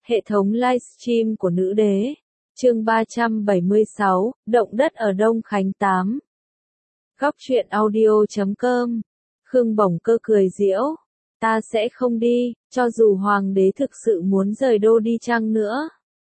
Hệ thống livestream của nữ đế. Chương 376, động đất ở Đông Khánh 8. Góc truyện audio.com. Khương Bổng Cơ cười giễu. Ta sẽ không đi, cho dù hoàng đế thực sự muốn rời đô đi chăng nữa.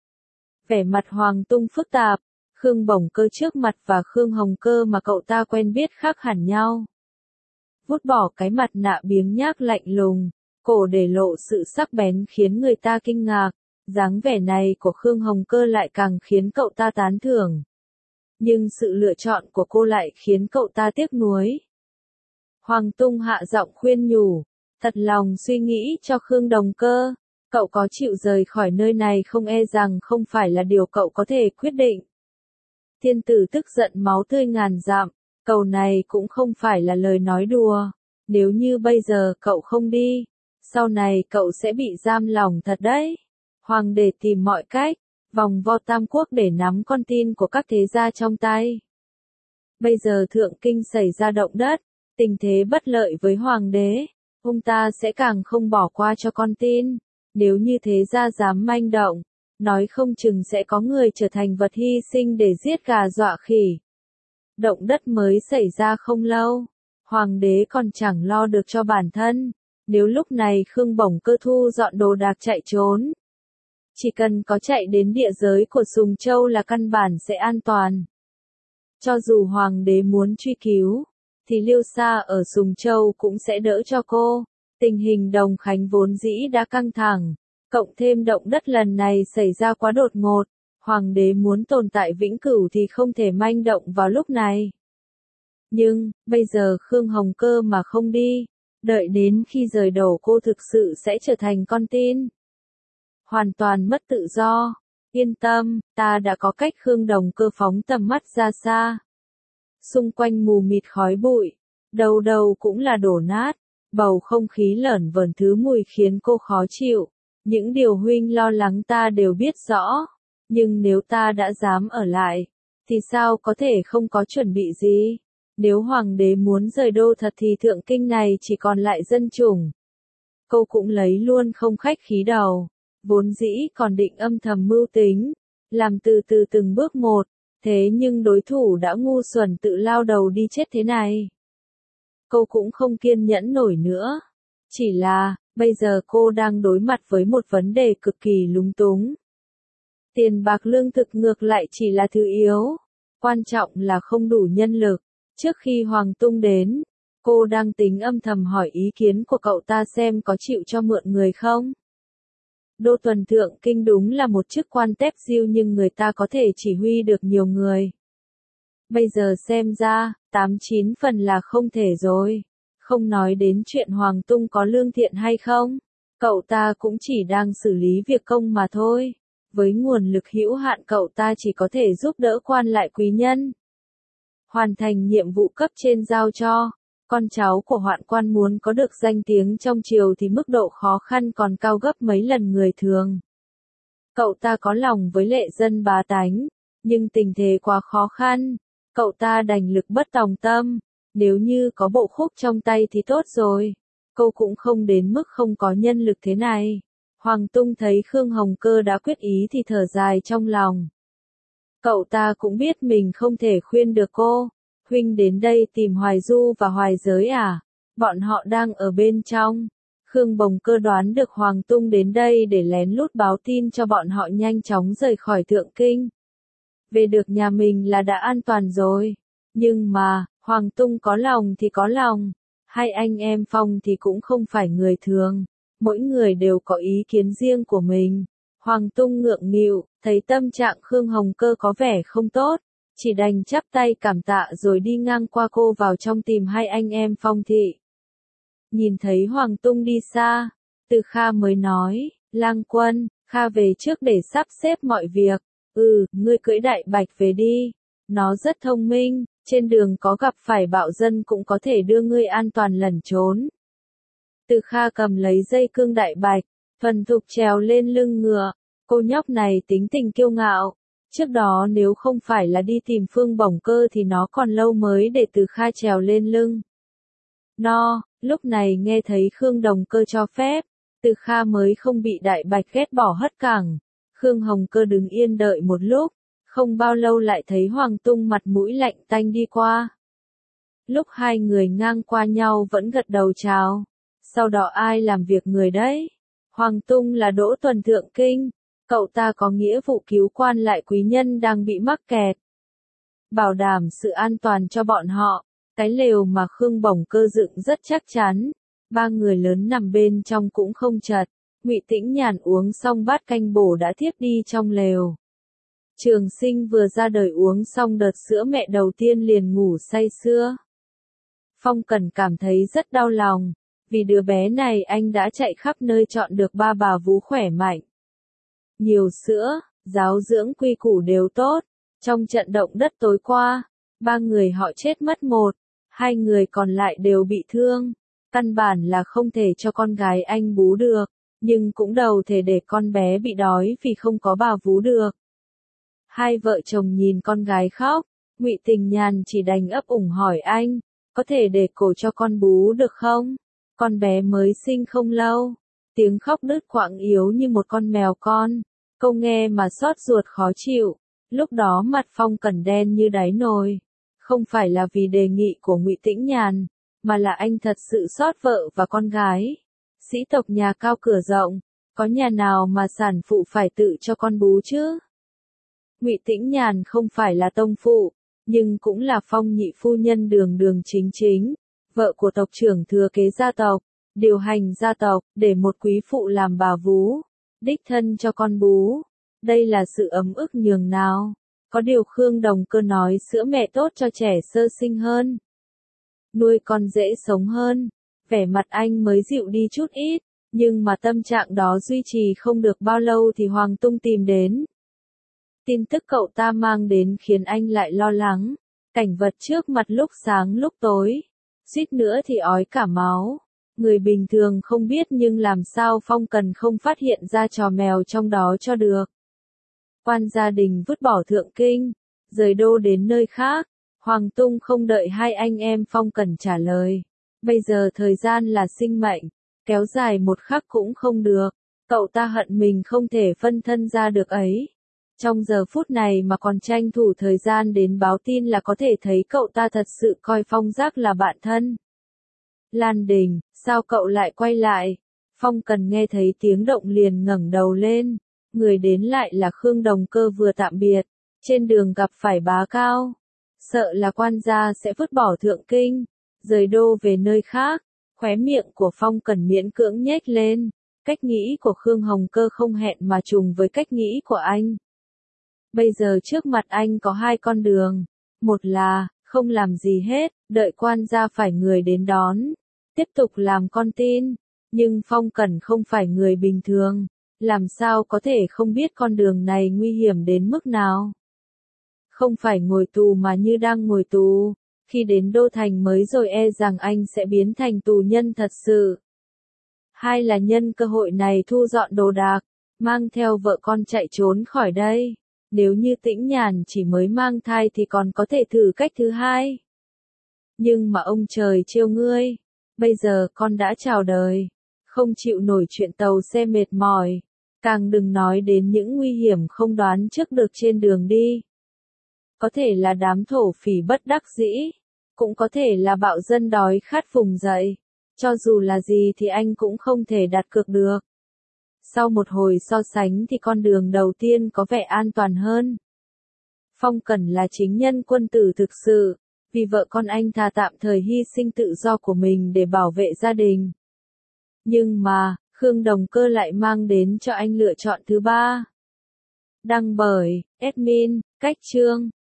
Vẻ mặt Hoàng Tung phức tạp. Khương Bổng Cơ trước mặt và Khương Hồng Cơ mà cậu ta quen biết khác hẳn nhau. Vút bỏ cái mặt nạ biếng nhác lạnh lùng, cổ để lộ sự sắc bén khiến người ta kinh ngạc. Dáng vẻ này của Khương Hồng Cơ lại càng khiến cậu ta tán thưởng. Nhưng sự lựa chọn của cô lại khiến cậu ta tiếc nuối. Hoàng Tung hạ giọng khuyên nhủ, thật lòng suy nghĩ cho Khương Đồng Cơ, cậu có chịu rời khỏi nơi này không e rằng không phải là điều cậu có thể quyết định. Thiên tử tức giận máu tươi ngàn dặm, câu này cũng không phải là lời nói đùa, nếu như bây giờ cậu không đi, sau này cậu sẽ bị giam lòng thật đấy. Hoàng đế tìm mọi cách, vòng vo Tam Quốc để nắm con tin của các thế gia trong tay. Bây giờ Thượng Kinh xảy ra động đất, tình thế bất lợi với Hoàng đế, ông ta sẽ càng không bỏ qua cho con tin. Nếu như thế gia dám manh động, nói không chừng sẽ có người trở thành vật hy sinh để giết gà dọa khỉ. Động đất mới xảy ra không lâu, Hoàng đế còn chẳng lo được cho bản thân, nếu lúc này Khương Bổng Cơ thu dọn đồ đạc chạy trốn. Chỉ cần có chạy đến địa giới của Sùng Châu là căn bản sẽ an toàn. Cho dù Hoàng đế muốn truy cứu, thì Liêu Sa ở Sùng Châu cũng sẽ đỡ cho cô. Tình hình Đồng Khánh vốn dĩ đã căng thẳng, cộng thêm động đất lần này xảy ra quá đột ngột, Hoàng đế muốn tồn tại vĩnh cửu thì không thể manh động vào lúc này. Nhưng, bây giờ Khương Hồng Cơ mà không đi, đợi đến khi rời đầu cô thực sự sẽ trở thành con tin. Hoàn toàn mất tự do. Yên tâm, ta đã có cách. Khương Đồng Cơ phóng tầm mắt ra xa. Xung quanh mù mịt khói bụi, đầu đầu cũng là đổ nát, bầu không khí lởn vởn thứ mùi khiến cô khó chịu. Những điều huynh lo lắng ta đều biết rõ, nhưng nếu ta đã dám ở lại, thì sao có thể không có chuẩn bị gì? Nếu Hoàng đế muốn rời đô thật thì Thượng Kinh này chỉ còn lại dân chủng. Cô cũng lấy luôn không khách khí đầu. Vốn dĩ còn định âm thầm mưu tính, làm từ từ từng bước một, thế nhưng đối thủ đã ngu xuẩn tự lao đầu đi chết thế này. Cô cũng không kiên nhẫn nổi nữa. Chỉ là, bây giờ cô đang đối mặt với một vấn đề cực kỳ lúng túng. Tiền bạc lương thực ngược lại chỉ là thứ yếu, quan trọng là không đủ nhân lực. Trước khi Hoàng Tung đến, cô đang tính âm thầm hỏi ý kiến của cậu ta xem có chịu cho mượn người không. Đô tuần Thượng Kinh đúng là một chức quan tép diêu nhưng người ta có thể chỉ huy được nhiều người. Bây giờ xem ra, 89 phần là không thể rồi. Không nói đến chuyện Hoàng Tung có lương thiện hay không, cậu ta cũng chỉ đang xử lý việc công mà thôi. Với nguồn lực hữu hạn cậu ta chỉ có thể giúp đỡ quan lại quý nhân. Hoàn thành nhiệm vụ cấp trên giao cho. Con cháu của hoạn quan muốn có được danh tiếng trong triều thì mức độ khó khăn còn cao gấp mấy lần người thường. Cậu ta có lòng với lệ dân bá tánh, nhưng tình thế quá khó khăn, cậu ta đành lực bất tòng tâm. Nếu như có bộ khúc trong tay thì tốt rồi, cô cũng không đến mức không có nhân lực thế này. Hoàng Tung thấy Khương Hồng Cơ đã quyết ý thì thở dài trong lòng. Cậu ta cũng biết mình không thể khuyên được cô. Huynh đến đây tìm Hoài Du và Hoài Giới à? Bọn họ đang ở bên trong. Khương Bồng Cơ đoán được Hoàng Tung đến đây để lén lút báo tin cho bọn họ nhanh chóng rời khỏi Thượng Kinh. Về được nhà mình là đã an toàn rồi. Nhưng mà, Hoàng Tung có lòng thì có lòng. Hai anh em Phong thì cũng không phải người thường. Mỗi người đều có ý kiến riêng của mình. Hoàng Tung ngượng nghịu, thấy tâm trạng Khương Hồng Cơ có vẻ không tốt. Chỉ đành chắp tay cảm tạ rồi đi ngang qua cô vào trong tìm hai anh em Phong thị. Nhìn thấy Hoàng Tung đi xa, Từ Kha mới nói, Lang Quân, Kha về trước để sắp xếp mọi việc. Ngươi cưỡi đại bạch về đi. Nó rất thông minh, trên đường có gặp phải bạo dân cũng có thể đưa ngươi an toàn lẩn trốn. Từ Kha cầm lấy dây cương đại bạch, thuần thục trèo lên lưng ngựa. Cô nhóc này tính tình kiêu ngạo. Trước đó nếu không phải là đi tìm Phương Bổng Cơ thì nó còn lâu mới để Từ Kha trèo lên lưng. Lúc này nghe thấy Khương Đồng Cơ cho phép, Từ Kha mới không bị Đại Bạch ghét bỏ hất cẳng. Khương Hồng Cơ đứng yên đợi một lúc, không bao lâu lại thấy Hoàng Tung mặt mũi lạnh tanh đi qua. Lúc hai người ngang qua nhau vẫn gật đầu chào. Sau đó ai làm việc người đấy? Hoàng Tung là Đỗ Tuần thượng kinh, cậu ta có nghĩa vụ cứu quan lại quý nhân đang bị mắc kẹt. Bảo đảm sự an toàn cho bọn họ, cái lều mà Khương Bổng Cơ dựng rất chắc chắn, ba người lớn nằm bên trong cũng không chật. Ngụy Tĩnh Nhàn uống xong bát canh bổ đã thiếp đi trong lều. Trường Sinh vừa ra đời uống xong đợt sữa mẹ đầu tiên liền ngủ say sưa. Phong Cần cảm thấy rất đau lòng, vì đứa bé này anh đã chạy khắp nơi chọn được ba bà vú khỏe mạnh. Nhiều sữa, giáo dưỡng quy củ đều tốt. Trong trận động đất tối qua, ba người họ chết mất một, hai người còn lại đều bị thương. Căn bản là không thể cho con gái anh bú được, nhưng cũng đầu thể để con bé bị đói vì không có bà vú được. Hai vợ chồng nhìn con gái khóc, Ngụy Tình Nhàn chỉ đành ấp ủng hỏi anh, có thể để cổ cho con bú được không? Con bé mới sinh không lâu, tiếng khóc đứt quãng yếu như một con mèo con, câu nghe mà xót ruột khó chịu. Lúc đó mặt Phong Cẩn đen như đáy nồi, không phải là vì đề nghị của Ngụy Tĩnh Nhàn, mà là anh thật sự xót vợ và con gái. Sĩ tộc nhà cao cửa rộng, có nhà nào mà sản phụ phải tự cho con bú chứ? Ngụy Tĩnh Nhàn không phải là tông phụ, nhưng cũng là Phong nhị phu nhân đường đường chính chính, vợ của tộc trưởng thừa kế gia tộc, điều hành gia tộc, để một quý phụ làm bà vú, đích thân cho con bú. Đây là sự ấm ức nhường nào. Có điều Khương Đồng Cơ nói sữa mẹ tốt cho trẻ sơ sinh hơn, nuôi con dễ sống hơn. Vẻ mặt anh mới dịu đi chút ít, nhưng mà tâm trạng đó duy trì không được bao lâu thì Hoàng Tung tìm đến. Tin tức cậu ta mang đến khiến anh lại lo lắng. Cảnh vật trước mặt lúc sáng lúc tối, suýt nữa thì ói cả máu. Người bình thường không biết nhưng làm sao Phong Cần không phát hiện ra trò mèo trong đó cho được. Quan gia đình vứt bỏ thượng kinh, rời đô đến nơi khác. Hoàng Tung không đợi hai anh em Phong Cần trả lời. Bây giờ thời gian là sinh mệnh, kéo dài một khắc cũng không được. Cậu ta hận mình không thể phân thân ra được ấy. Trong giờ phút này mà còn tranh thủ thời gian đến báo tin là có thể thấy cậu ta thật sự coi Phong Giác là bạn thân. Lan Đình, sao cậu lại quay lại? Phong Cần nghe thấy tiếng động liền ngẩng đầu lên. Người đến lại là Khương Đồng Cơ vừa tạm biệt, trên đường gặp phải Bá Cao. Sợ là quan gia sẽ vứt bỏ thượng kinh, rời đô về nơi khác. Khóe miệng của Phong Cần miễn cưỡng nhếch lên. Cách nghĩ của Khương Hồng Cơ không hẹn mà trùng với cách nghĩ của anh. Bây giờ trước mặt anh có hai con đường. Một là, không làm gì hết, đợi quan gia phải người đến đón, tiếp tục làm con tin. Nhưng Phong Cẩn không phải người bình thường, làm sao có thể không biết con đường này nguy hiểm đến mức nào. Không phải ngồi tù mà như đang ngồi tù, khi đến đô thành mới rồi e rằng anh sẽ biến thành tù nhân thật sự. Hai là nhân cơ hội này thu dọn đồ đạc, mang theo vợ con chạy trốn khỏi đây. Nếu như Tĩnh Nhàn chỉ mới mang thai thì còn có thể thử cách thứ hai. Nhưng mà ông trời trêu ngươi, bây giờ con đã chào đời, không chịu nổi chuyện tàu xe mệt mỏi, càng đừng nói đến những nguy hiểm không đoán trước được trên đường đi. Có thể là đám thổ phỉ bất đắc dĩ, cũng có thể là bạo dân đói khát vùng dậy, cho dù là gì thì anh cũng không thể đặt cược được. Sau một hồi so sánh thì con đường đầu tiên có vẻ an toàn hơn. Phong Cẩn là chính nhân quân tử thực sự, vì vợ con anh thà tạm thời hy sinh tự do của mình để bảo vệ gia đình. Nhưng mà, Khương Đồng Cơ lại mang đến cho anh lựa chọn thứ ba. Đăng bởi, admin, Cách Chương.